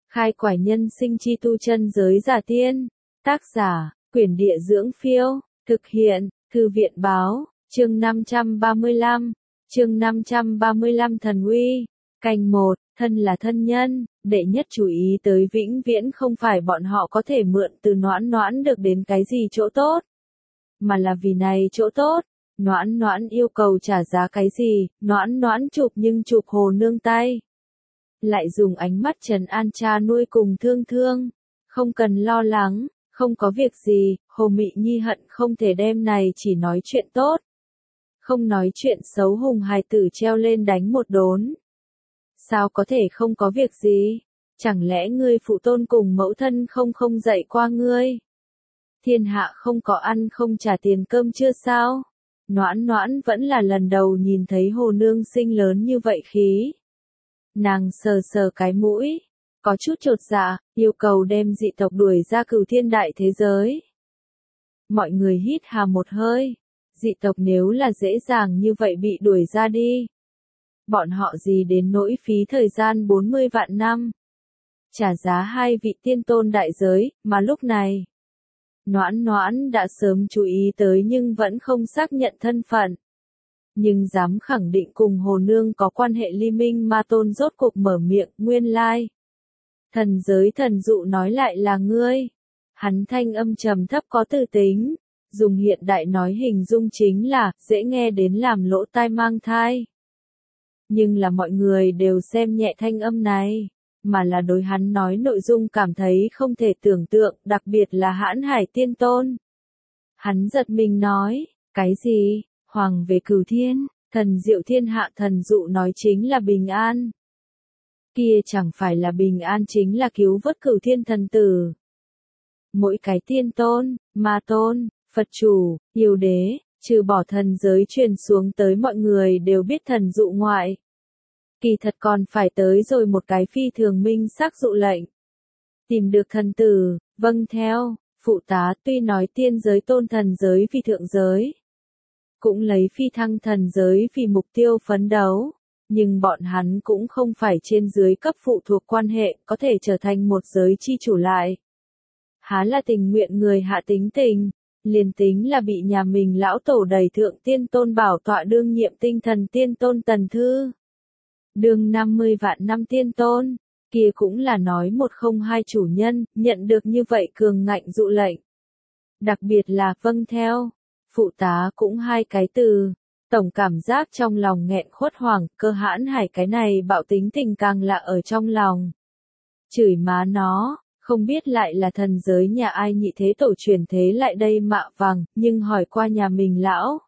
Khai quải nhân sinh chi tu chân giới giả tiên. Tác giả, Quyển Địa Dưỡng Phiêu. Thực hiện, Thư viện Báo. Chương 535. Chương 535 Thần Uy. Canh 1. Thân là thân nhân, đệ nhất chú ý tới vĩnh viễn không phải bọn họ có thể mượn từ Noãn Noãn được đến cái gì chỗ tốt, mà là vì này chỗ tốt, Noãn Noãn yêu cầu trả giá cái gì, Noãn Noãn chụp nhưng chụp Hồ Nương tay. Lại dùng ánh mắt trấn an cha nuôi cùng Thương Thương. Không cần lo lắng, không có việc gì, Hồ Mị Nhi hận không thể đem này chỉ nói chuyện tốt. Không nói chuyện xấu hùng hài tử treo lên đánh một đốn. Sao có thể không có việc gì? Chẳng lẽ ngươi phụ tôn cùng mẫu thân không dạy qua ngươi? Thiên hạ không có ăn không trả tiền cơm chưa sao? Noãn Noãn vẫn là lần đầu nhìn thấy Hồ Nương sinh lớn như vậy khí. Nàng sờ sờ cái mũi, có chút chột dạ, yêu cầu đem dị tộc đuổi ra Cửu Thiên đại thế giới. Mọi người hít hà một hơi, dị tộc nếu là dễ dàng như vậy bị đuổi ra đi. Bọn họ gì đến nỗi phí thời gian 40 vạn năm. Trả giá 2 vị tiên tôn đại giới, mà lúc này. Noãn Noãn đã sớm chú ý tới nhưng vẫn không xác nhận thân phận. Nhưng dám khẳng định cùng Hồ Nương có quan hệ ly minh ma tôn rốt cục mở miệng, nguyên lai. Thần giới thần dụ nói lại là ngươi. Hắn thanh âm trầm thấp có tư tính, dùng hiện đại nói hình dung chính là, dễ nghe đến làm lỗ tai mang thai. Nhưng là mọi người đều xem nhẹ thanh âm này, mà là đối hắn nói nội dung cảm thấy không thể tưởng tượng, đặc biệt là Hãn Hải Tiên Tôn. Hắn giật mình nói, cái gì, Hoàng về Cửu Thiên, thần diệu thiên hạ thần dụ nói chính là bình an. Kia chẳng phải là bình an chính là cứu vớt Cửu Thiên thần tử. Mỗi cái tiên tôn, ma tôn, Phật chủ, yêu đế, trừ bỏ thần giới truyền xuống tới mọi người đều biết thần dụ ngoại. Kỳ thật còn phải tới rồi một cái phi thường minh xác dụ lệnh. Tìm được thần tử, vâng theo, phụ tá tuy nói tiên giới tôn thần giới vì thượng giới. Cũng lấy phi thăng thần giới vì mục tiêu phấn đấu. Nhưng bọn hắn cũng không phải trên dưới cấp phụ thuộc quan hệ, có thể trở thành một giới chi chủ lại. Há là tình nguyện người hạ tính tình, liền tính là bị nhà mình lão tổ đầy thượng tiên tôn bảo tọa đương nhiệm tinh thần tiên tôn Tần Thư. Đương 50 vạn năm tiên tôn, kia cũng là nói một không hai chủ nhân, nhận được như vậy cường ngạnh dụ lệnh. Đặc biệt là vâng theo, phụ tá cũng hai cái từ. Tổng cảm giác trong lòng nghẹn khuất hoảng, Cơ Hãn Hải cái này bạo tính tình càng lạ ở trong lòng. Chửi má nó, không biết lại là thần giới nhà ai nhị thế tổ truyền thế lại đây mạ vàng, nhưng hỏi qua nhà mình lão.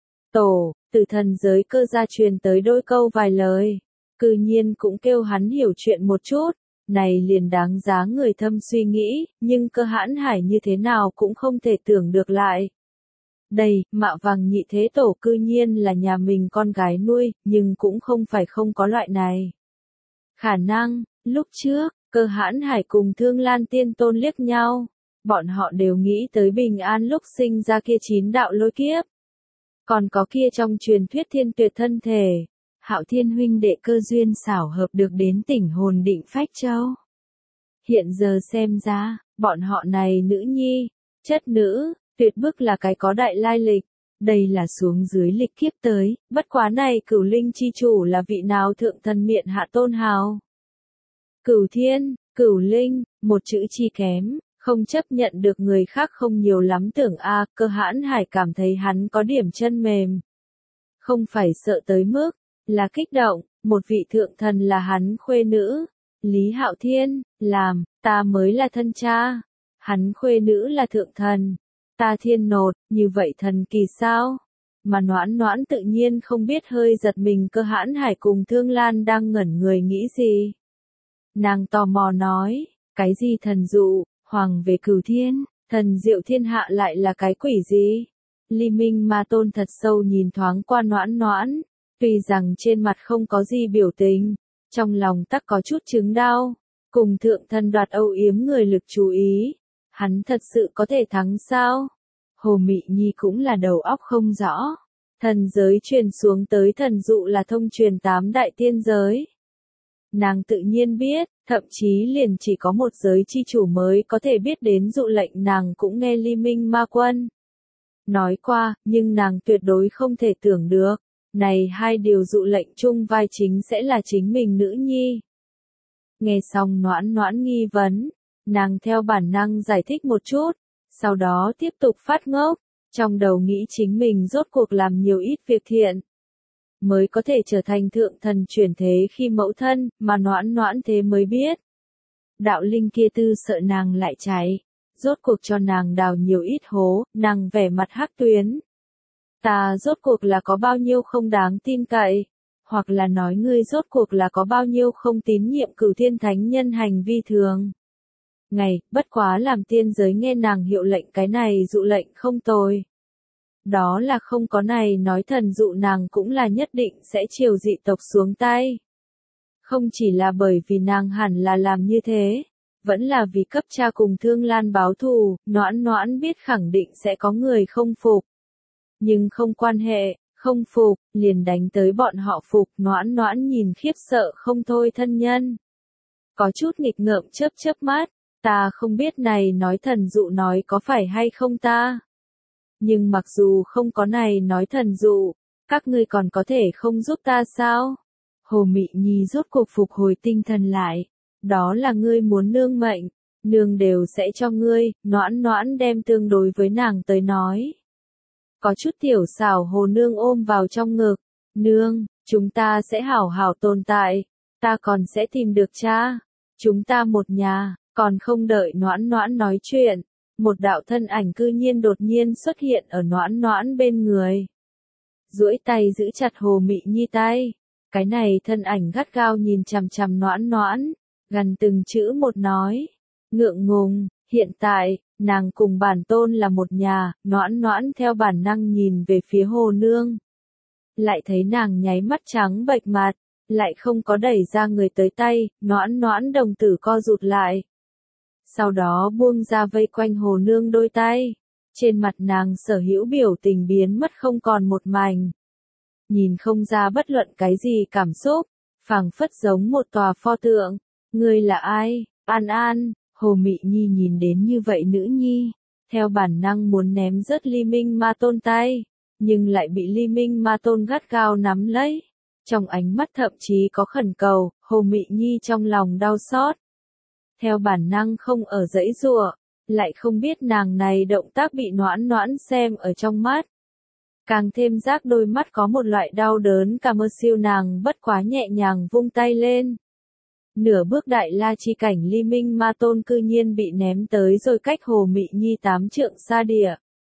Tổ, từ thần giới Cơ gia truyền tới đôi câu vài lời, cư nhiên cũng kêu hắn hiểu chuyện một chút, này liền đáng giá người thâm suy nghĩ, nhưng Cơ Hãn Hải như thế nào cũng không thể tưởng được lại. Đây, mạ vàng nhị thế tổ cư nhiên là nhà mình con gái nuôi, nhưng cũng không phải không có loại này. Khả năng, lúc trước, Cơ Hãn Hải cùng Thương Lan Tiên Tôn liếc nhau, bọn họ đều nghĩ tới bình an lúc sinh ra kia 9 đạo lôi kiếp. Còn có kia trong truyền thuyết thiên tuyệt thân thể, Hạo Thiên huynh đệ cơ duyên xảo hợp được đến tỉnh hồn định phách châu. Hiện giờ xem ra, bọn họ này nữ nhi, chất nữ, tuyệt bức là cái có đại lai lịch, đây là xuống dưới lịch kiếp tới, bất quá này Cửu Linh chi chủ là vị nào thượng thần miện hạ tôn hào. Cửu Thiên, Cửu Linh, một chữ chi kém, không chấp nhận được người khác không nhiều lắm tưởng Cơ Hãn Hải cảm thấy hắn có điểm chân mềm. Không phải sợ tới mức, là kích động, một vị thượng thần là hắn khuê nữ, Lý Hạo Thiên, làm, ta mới là thân cha, hắn khuê nữ là thượng thần. Ta thiên nột, như vậy thần kỳ sao? Mà Noãn Noãn tự nhiên không biết hơi giật mình Cơ Hãn Hải cùng Thương Lan đang ngẩn người nghĩ gì. Nàng tò mò nói, cái gì thần dụ, Hoàng về Cửu Thiên, thần diệu thiên hạ lại là cái quỷ gì? Ly Minh ma tôn thật sâu nhìn thoáng qua Noãn Noãn, tuy rằng trên mặt không có gì biểu tình, trong lòng tắc có chút chứng đau, cùng thượng thần đoạt âu yếm người lực chú ý. Hắn thật sự có thể thắng sao? Hồ Mị Nhi cũng là đầu óc không rõ. Thần giới truyền xuống tới thần dụ là thông truyền 8 đại tiên giới. nàng tự nhiên biết, thậm chí liền chỉ có một giới chi chủ mới có thể biết đến dụ lệnh nàng cũng nghe Ly Minh Ma Quân nói qua, nhưng nàng tuyệt đối không thể tưởng được, này hai điều dụ lệnh chung vai chính sẽ là chính mình nữ nhi. Nghe xong Noãn Noãn nghi vấn, nàng theo bản năng giải thích một chút, sau đó tiếp tục phát ngốc, trong đầu nghĩ chính mình rốt cuộc làm nhiều ít việc thiện, mới có thể trở thành thượng thần chuyển thế khi mẫu thân, mà Noãn Noãn thế mới biết. Đạo linh kia tư sợ nàng lại cháy, rốt cuộc cho nàng đào nhiều ít hố, nàng vẻ mặt hắc tuyến. Ta rốt cuộc là có bao nhiêu không đáng tin cậy, hoặc là nói ngươi rốt cuộc là có bao nhiêu không tín nhiệm Cửu Thiên Thánh Nhân hành vi thường. Ngày, bất quá làm tiên giới nghe nàng hiệu lệnh cái này dụ lệnh không tồi. Đó là không có này nói thần dụ nàng cũng là nhất định sẽ chiều dị tộc xuống tay. Không chỉ là bởi vì nàng hẳn là làm như thế, vẫn là vì cấp cha cùng Thương Lan báo thù, Noãn Noãn biết khẳng định sẽ có người không phục. Nhưng không quan hệ, không phục, liền đánh tới bọn họ phục, Noãn Noãn nhìn khiếp sợ không thôi thân nhân. Có chút nghịch ngợm chớp chớp mắt, ta không biết này nói thần dụ nói có phải hay không ta. Nhưng mặc dù không có này nói thần dụ, các ngươi còn có thể không giúp ta sao? Hồ Mị Nhi rốt cuộc phục hồi tinh thần lại. Đó là ngươi muốn nương mệnh, nương đều sẽ cho ngươi, Noãn Noãn đem tương đối với nàng tới nói. Có chút tiểu xảo hồ nương ôm vào trong ngực, nương, chúng ta sẽ hảo hảo tồn tại, ta còn sẽ tìm được cha, chúng ta một nhà, còn không đợi Noãn Noãn nói chuyện, một đạo thân ảnh cư nhiên đột nhiên xuất hiện ở Noãn Noãn bên người. Duỗi tay giữ chặt Hồ Mị Nhi tay, cái này thân ảnh gắt gao nhìn chằm chằm Noãn Noãn, gần từng chữ một nói, ngượng ngùng, hiện tại, nàng cùng bản tôn là một nhà, Noãn Noãn theo bản năng nhìn về phía hồ nương. Lại thấy nàng nháy mắt trắng bệch mặt, lại không có đẩy ra người tới tay, Noãn Noãn đồng tử co rụt lại. Sau đó buông ra vây quanh hồ nương đôi tay, trên mặt nàng sở hữu biểu tình biến mất không còn một mảnh. Nhìn không ra bất luận cái gì cảm xúc, phảng phất giống một tòa pho tượng. Ngươi là ai? An An, Hồ Mị Nhi nhìn đến như vậy nữ nhi, theo bản năng muốn ném rớt Ly Minh Ma Tôn tay, nhưng lại bị Ly Minh Ma Tôn gắt gao nắm lấy. Trong ánh mắt thậm chí có khẩn cầu, Hồ Mị Nhi trong lòng đau xót. Theo bản năng không ở dãy giụa, lại không biết nàng này động tác bị Noãn Noãn xem ở trong mắt. Càng thêm giác đôi mắt có một loại đau đớn cả mơ siêu nàng bất quá nhẹ nhàng vung tay lên. Nửa bước đại la chi cảnh Ly Minh Ma Tôn cư nhiên bị ném tới rồi cách Hồ Mị Nhi 8 trượng xa địa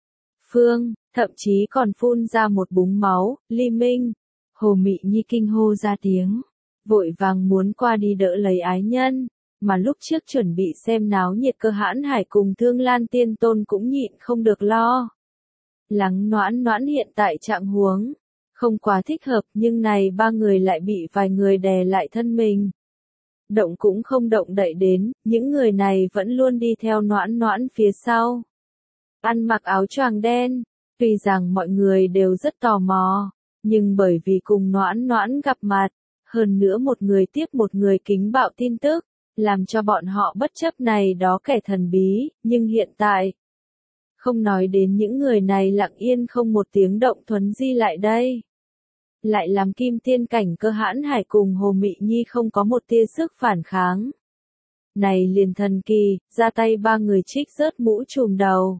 phương, thậm chí còn phun ra một búng máu. Ly Minh, Hồ Mị Nhi kinh hô ra tiếng, vội vàng muốn qua đi đỡ lấy ái nhân, mà lúc trước chuẩn bị xem náo nhiệt Cơ Hãn Hải cùng Thương Lan Tiên Tôn cũng nhịn không được lo. Lắng Noãn Noãn hiện tại trạng huống không quá thích hợp, nhưng này ba người lại bị vài người đè lại thân mình. Động cũng không động đậy đến, những người này vẫn luôn đi theo Noãn Noãn phía sau. Ăn mặc áo choàng đen, tuy rằng mọi người đều rất tò mò, nhưng bởi vì cùng Noãn Noãn gặp mặt, hơn nữa một người tiếp một người kính bạo tin tức, làm cho bọn họ bất chấp này đó kẻ thần bí, nhưng hiện tại, không nói đến những người này lặng yên không một tiếng động thuấn di lại đây. Lại làm Kim Tiên cảnh Cơ Hãn Hải cùng Hồ Mị Nhi không có một tia sức phản kháng. Này liền thần kỳ, ra tay ba người trích rớt mũ trùm đầu.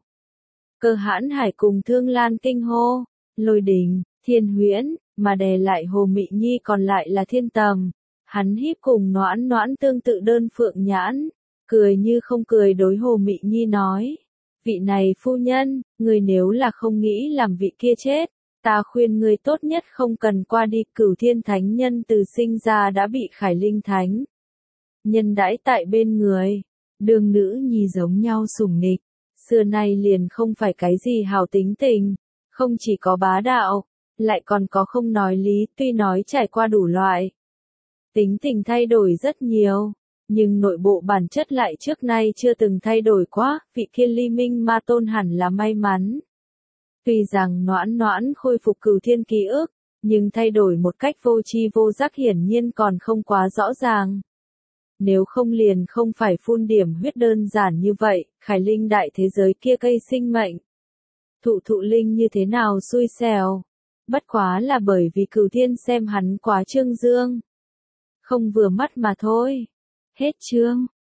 Cơ Hãn Hải cùng Thương Lan kinh hô, Lôi Đình, Thiên Huyễn, mà đè lại Hồ Mị Nhi còn lại là Thiên Tầm. Hắn híp cùng Noãn Noãn tương tự đơn phượng nhãn, cười như không cười đối Hồ Mị Nhi nói. Vị này phu nhân, người nếu là không nghĩ làm vị kia chết, ta khuyên ngươi tốt nhất không cần qua đi. Cửu Thiên Thánh Nhân từ sinh ra đã bị Khải Linh Thánh nhân đãi tại bên người, đương nữ nhi giống nhau sủng nịch, xưa nay liền không phải cái gì hảo tính tình, không chỉ có bá đạo, lại còn có không nói lý, tuy nói trải qua đủ loại. Tính tình thay đổi rất nhiều, nhưng nội bộ bản chất lại trước nay chưa từng thay đổi quá, vị kia Ly Minh Ma Tôn hẳn là may mắn. Tuy rằng Noãn Noãn khôi phục Cửu Thiên ký ức, Nhưng thay đổi một cách vô tri vô giác hiển nhiên còn không quá rõ ràng. Nếu không liền không phải phun điểm huyết đơn giản như vậy, Khải Linh đại thế giới kia cây sinh mệnh. Thụ linh như thế nào xui xẻo. Bất quá là bởi vì Cửu Thiên xem hắn quá trương dương. Không vừa mắt mà thôi. Hết chương.